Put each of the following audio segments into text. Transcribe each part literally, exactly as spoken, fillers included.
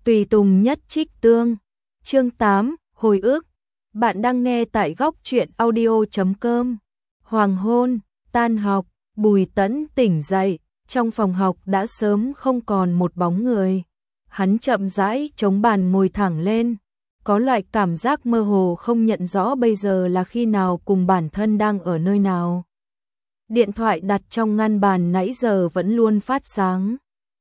Tùy tùng nhất trích tương. Chương tám, hồi ức. Bạn đang nghe tại góc truyện audio chấm com. Hoàng hôn, tan học, Bùi Tẫn tỉnh dậy, trong phòng học đã sớm không còn một bóng người. Hắn chậm rãi chống bàn ngồi thẳng lên, có loại cảm giác mơ hồ không nhận rõ bây giờ là khi nào cùng bản thân đang ở nơi nào. Điện thoại đặt trong ngăn bàn nãy giờ vẫn luôn phát sáng.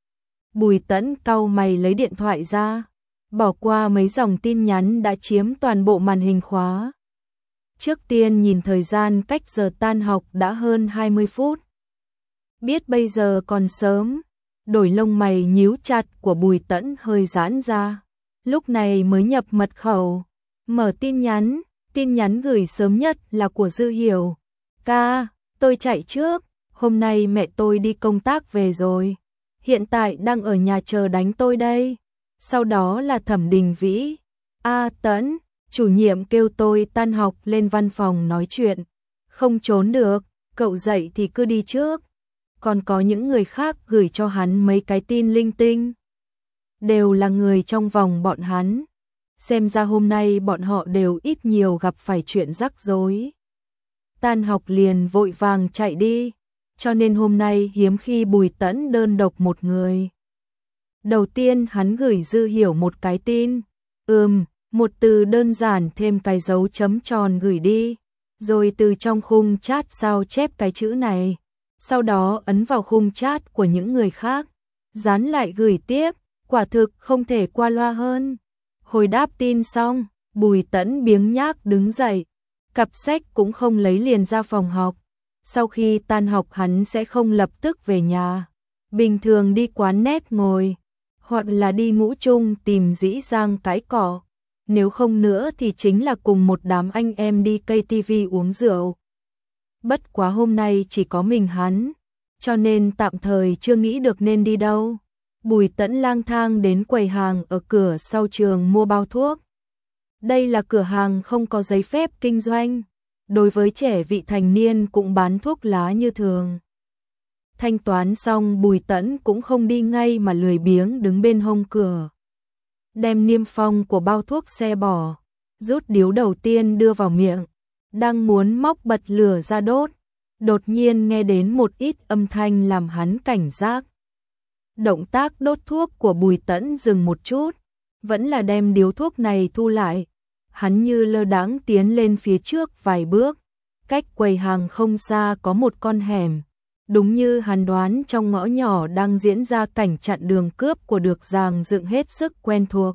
Bùi Tẫn cau mày lấy điện thoại ra, bỏ qua mấy dòng tin nhắn đã chiếm toàn bộ màn hình khóa. Trước tiên nhìn thời gian cách giờ tan học đã hơn hai mươi phút. Biết bây giờ còn sớm, đôi lông mày nhíu chặt của Bùi Tẫn hơi giãn ra. Lúc này mới nhập mật khẩu, mở tin nhắn, tin nhắn gửi sớm nhất là của Dư Hiểu. Ca, tôi chạy trước, hôm nay mẹ tôi đi công tác về rồi. Hiện tại đang ở nhà chờ đánh tôi đây. Sau đó là Thẩm Đình Vĩ. A Tẫn, chủ nhiệm kêu tôi tan học lên văn phòng nói chuyện. Không trốn được, cậu dậy thì cứ đi trước. Còn có những người khác gửi cho hắn mấy cái tin linh tinh. Đều là người trong vòng bọn hắn. Xem ra hôm nay bọn họ đều ít nhiều gặp phải chuyện rắc rối. Tan học liền vội vàng chạy đi. Cho nên hôm nay hiếm khi Bùi Tẫn đơn độc một người. Đầu tiên hắn gửi Dư Hiểu một cái tin. Ừm, một từ đơn giản thêm cái dấu chấm tròn gửi đi. Rồi từ trong khung chat sao chép cái chữ này. Sau đó ấn vào khung chat của những người khác. Dán lại gửi tiếp, quả thực không thể qua loa hơn. Hồi đáp tin xong, Bùi Tẫn biếng nhác đứng dậy. Cặp sách cũng không lấy liền ra phòng học. Sau khi tan học hắn sẽ không lập tức về nhà. Bình thường đi quán net ngồi, hoặc là đi ngũ chung tìm Dĩ Giang cái cỏ. Nếu không nữa thì chính là cùng một đám anh em đi ca tê vê uống rượu. Bất quá hôm nay chỉ có mình hắn, cho nên tạm thời chưa nghĩ được nên đi đâu. Bùi Tẫn lang thang đến quầy hàng ở cửa sau trường mua bao thuốc. Đây là cửa hàng không có giấy phép kinh doanh. Đối với trẻ vị thành niên cũng bán thuốc lá như thường. Thanh toán xong Bùi Tẫn cũng không đi ngay mà lười biếng đứng bên hông cửa. Đem niêm phong của bao thuốc xe bỏ, rút điếu đầu tiên đưa vào miệng. Đang muốn móc bật lửa ra đốt. Đột nhiên nghe đến một ít âm thanh làm hắn cảnh giác. Động tác đốt thuốc của Bùi Tẫn dừng một chút. Vẫn là đem điếu thuốc này thu lại. Hắn như lơ đãng tiến lên phía trước vài bước. Cách quầy hàng không xa có một con hẻm. Đúng như hắn đoán, trong ngõ nhỏ đang diễn ra cảnh chặn đường cướp của được dàn dựng hết sức quen thuộc.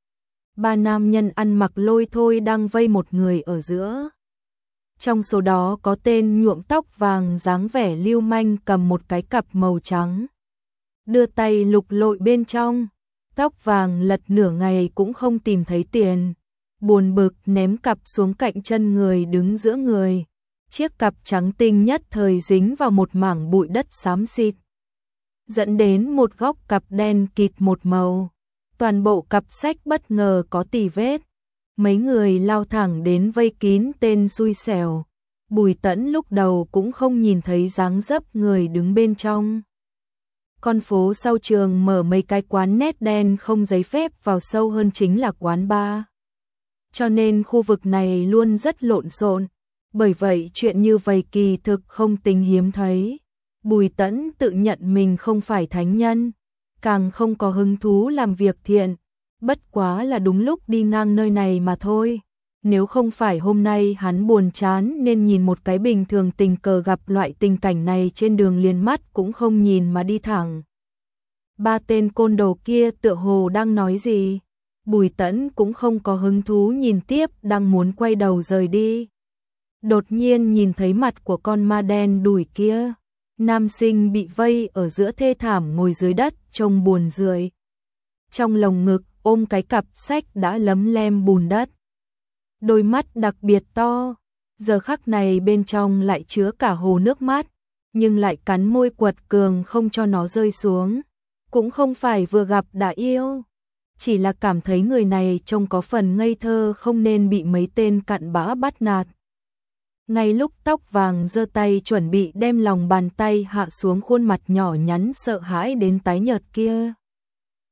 Ba nam nhân ăn mặc lôi thôi đang vây một người ở giữa. Trong số đó có tên nhuộm tóc vàng dáng vẻ lưu manh cầm một cái cặp màu trắng. Đưa tay lục lội bên trong. Tóc vàng lật nửa ngày cũng không tìm thấy tiền. Buồn bực ném cặp xuống cạnh chân người đứng giữa người. Chiếc cặp trắng tinh nhất thời dính vào một mảng bụi đất xám xịt, dẫn đến một góc cặp đen kịt một màu. Toàn bộ cặp sách bất ngờ có tì vết. Mấy người lao thẳng đến vây kín tên xui xẻo. Bùi Tẫn lúc đầu cũng không nhìn thấy dáng dấp người đứng bên trong. Con phố sau trường mở mấy cái quán net đen không giấy phép vào sâu hơn chính là quán bar. Cho nên khu vực này luôn rất lộn xộn. Bởi vậy chuyện như vậy kỳ thực không tính hiếm thấy. Bùi Tẫn tự nhận mình không phải thánh nhân, càng không có hứng thú làm việc thiện. Bất quá là đúng lúc đi ngang nơi này mà thôi. Nếu không phải hôm nay hắn buồn chán nên nhìn một cái bình thường tình cờ gặp loại tình cảnh này trên đường liền mắt cũng không nhìn mà đi thẳng. Ba tên côn đồ kia tựa hồ đang nói gì. Bùi Tẫn cũng không có hứng thú nhìn tiếp, đang muốn quay đầu rời đi. Đột nhiên nhìn thấy mặt của con ma đen đủi kia. Nam sinh bị vây ở giữa thê thảm ngồi dưới đất trông buồn rười. Trong lồng ngực ôm cái cặp sách đã lấm lem bùn đất. Đôi mắt đặc biệt to. Giờ khắc này bên trong lại chứa cả hồ nước mắt. Nhưng lại cắn môi quật cường không cho nó rơi xuống. Cũng không phải vừa gặp đã yêu. Chỉ là cảm thấy người này trông có phần ngây thơ không nên bị mấy tên cặn bã bắt nạt. Ngay lúc tóc vàng giơ tay chuẩn bị đem lòng bàn tay hạ xuống khuôn mặt nhỏ nhắn sợ hãi đến tái nhợt kia.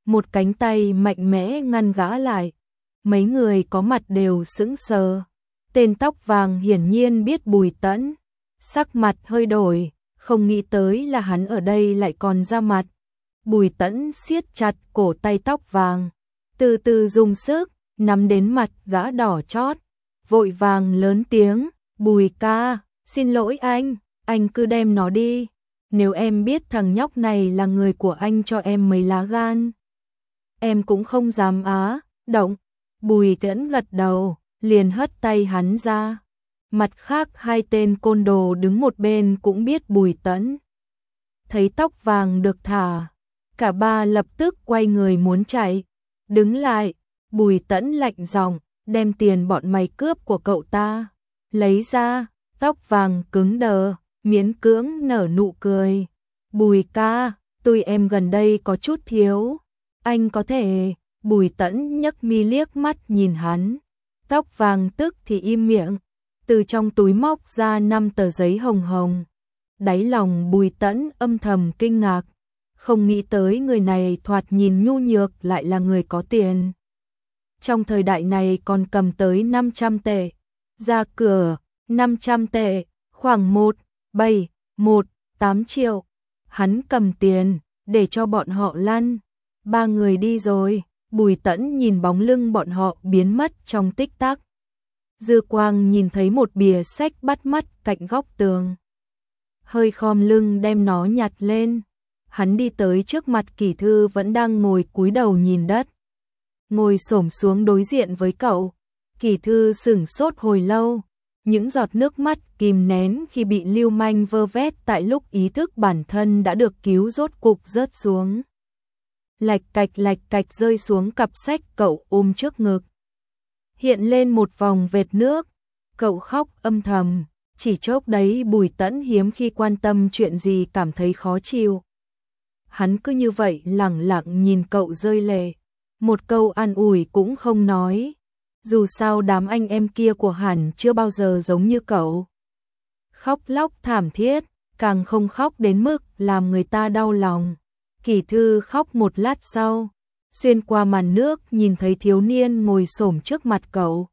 một cánh tay mạnh mẽ ngăn gã lại. Mấy người có mặt đều sững sờ. Tên tóc vàng hiển nhiên biết Bùi Tẫn, sắc mặt hơi đổi, không nghĩ tới là hắn ở đây lại còn ra mặt. Bùi Tẫn siết chặt cổ tay tóc vàng, từ từ dùng sức, nắm đến mặt gã đỏ chót, vội vàng lớn tiếng, Bùi ca, xin lỗi anh, anh cứ đem nó đi. Nếu em biết thằng nhóc này là người của anh cho em mấy lá gan, em cũng không dám á, động. Bùi Tẫn gật đầu, liền hất tay hắn ra. Mặt khác hai tên côn đồ đứng một bên cũng biết Bùi Tẫn. Thấy tóc vàng được thả, cả ba lập tức quay người muốn chạy. Đứng lại, Bùi Tẫn lạnh giọng, đem tiền bọn mày cướp của cậu ta lấy ra. Tóc vàng cứng đờ, miễn cưỡng nở nụ cười. Bùi ca, tôi em gần đây có chút thiếu, anh có thể. Bùi Tẫn nhấc mi liếc mắt nhìn hắn. Tóc vàng tức thì im miệng, từ trong túi móc ra năm tờ giấy hồng hồng. Đáy lòng Bùi Tẫn âm thầm kinh ngạc, không nghĩ tới người này thoạt nhìn nhu nhược lại là người có tiền. Trong thời đại này còn cầm tới năm trăm tệ. Ra cửa, năm trăm tệ, khoảng một, bảy, một, tám triệu. Hắn cầm tiền, để cho bọn họ lăn. Ba người đi rồi, Bùi Tẫn nhìn bóng lưng bọn họ biến mất trong tích tắc. Dư quang nhìn thấy một bìa sách bắt mắt cạnh góc tường. Hơi khom lưng đem nó nhặt lên. Hắn đi tới trước mặt Kỳ Thư vẫn đang ngồi cúi đầu nhìn đất. Ngồi xổm xuống đối diện với cậu. Kỳ Thư sửng sốt hồi lâu. Những giọt nước mắt kìm nén khi bị lưu manh vơ vét tại lúc ý thức bản thân đã được cứu rốt cục rớt xuống. Lạch cạch lạch cạch rơi xuống cặp sách cậu ôm trước ngực. Hiện lên một vòng vệt nước. Cậu khóc âm thầm. Chỉ chốc đấy Bùi Tẫn hiếm khi quan tâm chuyện gì cảm thấy khó chịu. Hắn cứ như vậy lẳng lặng nhìn cậu rơi lệ. Một câu an ủi cũng không nói. Dù sao đám anh em kia của hắn chưa bao giờ giống như cậu. Khóc lóc thảm thiết, càng không khóc đến mức làm người ta đau lòng. Kỳ Thư khóc một lát sau, xuyên qua màn nước nhìn thấy thiếu niên ngồi xổm trước mặt cậu.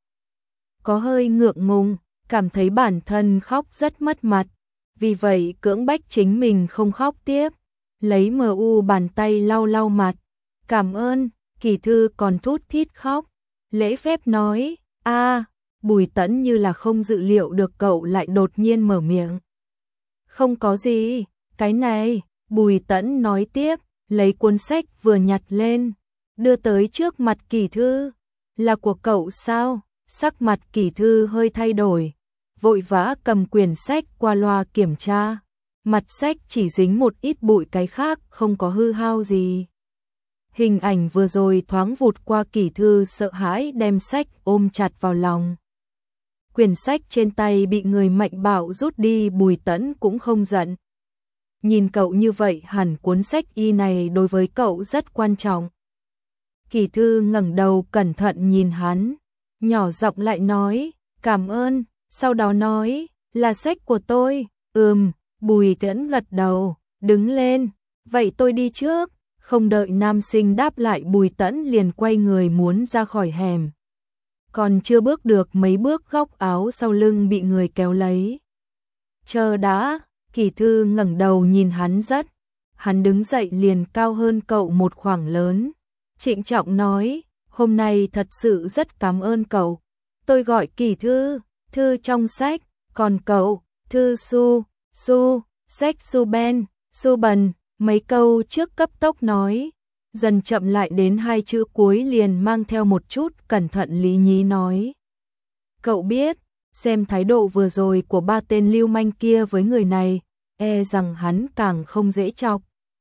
Có hơi ngượng ngùng, cảm thấy bản thân khóc rất mất mặt, vì vậy cưỡng bách chính mình không khóc tiếp. Lấy mờ u bàn tay lau lau mặt. Cảm ơn. Kỳ Thư còn thút thít khóc. Lễ phép nói, a. Bùi Tẫn như là không dự liệu được cậu lại đột nhiên mở miệng. Không có gì, cái này. Bùi Tẫn nói tiếp, lấy cuốn sách vừa nhặt lên, đưa tới trước mặt Kỳ Thư. Là của cậu sao? Sắc mặt Kỳ Thư hơi thay đổi, vội vã cầm quyển sách qua loa kiểm tra. Mặt sách chỉ dính một ít bụi, cái khác không có hư hao gì. Hình ảnh vừa rồi thoáng vụt qua, Kỳ Thư sợ hãi đem sách ôm chặt vào lòng. Quyển sách trên tay bị người mạnh bạo rút đi, Bùi Tẫn cũng không giận. Nhìn cậu như vậy hẳn cuốn sách y này đối với cậu rất quan trọng. Kỳ Thư ngẩng đầu cẩn thận nhìn hắn, nhỏ giọng lại nói, cảm ơn, sau đó nói, là sách của tôi. Ừm. Bùi Tẫn gật đầu, đứng lên, vậy tôi đi trước. Không đợi nam sinh đáp lại, Bùi Tẫn liền quay người muốn ra khỏi hẻm. Còn chưa bước được mấy bước, góc áo sau lưng bị người kéo lấy. Chờ đã. Kỳ Thư ngẩng đầu nhìn hắn rất. Hắn đứng dậy liền cao hơn cậu một khoảng lớn. Trịnh trọng nói, hôm nay thật sự rất cảm ơn cậu. Tôi gọi Kỳ Thư, Thư trong sách, còn cậu, Thư Su. Su, sách Su Ben, Su Bần. Mấy câu trước cấp tốc nói, dần chậm lại đến hai chữ cuối liền mang theo một chút cẩn thận lý nhí nói. Cậu biết, xem thái độ vừa rồi của ba tên lưu manh kia với người này, e rằng hắn càng không dễ chọc.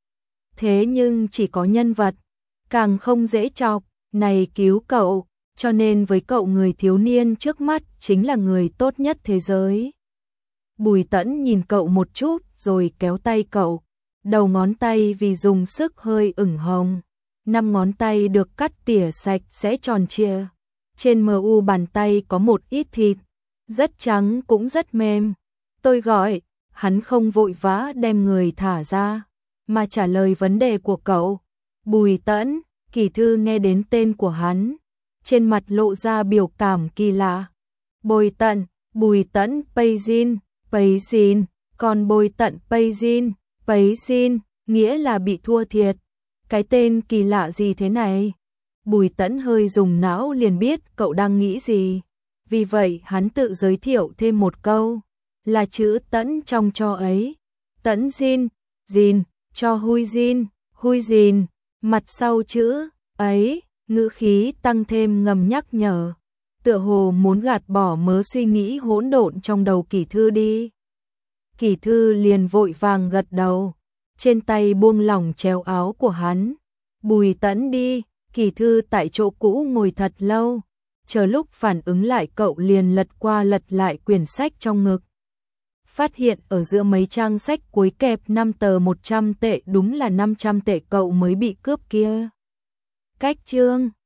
Thế nhưng chỉ có nhân vật, càng không dễ chọc, này cứu cậu, cho nên với cậu người thiếu niên trước mắt chính là người tốt nhất thế giới. Bùi Tẫn nhìn cậu một chút rồi kéo tay cậu. Đầu ngón tay vì dùng sức hơi ửng hồng. Năm ngón tay được cắt tỉa sạch sẽ tròn trịa. Trên mờ u bàn tay có một ít thịt. Rất trắng cũng rất mềm. Tôi gọi, hắn không vội vã đem người thả ra, mà trả lời vấn đề của cậu. Bùi Tẫn, Kỳ thư nghe đến tên của hắn, trên mặt lộ ra biểu cảm kỳ lạ. Bồi tận, Bùi Tẫn Payzin, Payzin, còn bồi tận Payzin, Payzin, nghĩa là bị thua thiệt. Cái tên kỳ lạ gì thế này? Bùi Tẫn hơi dùng não liền biết cậu đang nghĩ gì. Vì vậy hắn tự giới thiệu thêm một câu, là chữ Tẫn trong cho ấy. Tẫn Jin, Jin, cho Hui Jin, Hui Jin, mặt sau chữ ấy, ngữ khí tăng thêm ngầm nhắc nhở. Tựa hồ muốn gạt bỏ mớ suy nghĩ hỗn độn trong đầu Kỳ thư đi. Kỳ thư liền vội vàng gật đầu, trên tay buông lỏng chéo áo của hắn. Bùi Tẫn đi. Kỳ thư tại chỗ cũ ngồi thật lâu, chờ lúc phản ứng lại cậu liền lật qua lật lại quyển sách trong ngực. Phát hiện ở giữa mấy trang sách cuối kẹp năm tờ một trăm tệ, đúng là năm trăm tệ cậu mới bị cướp kia. Cách chương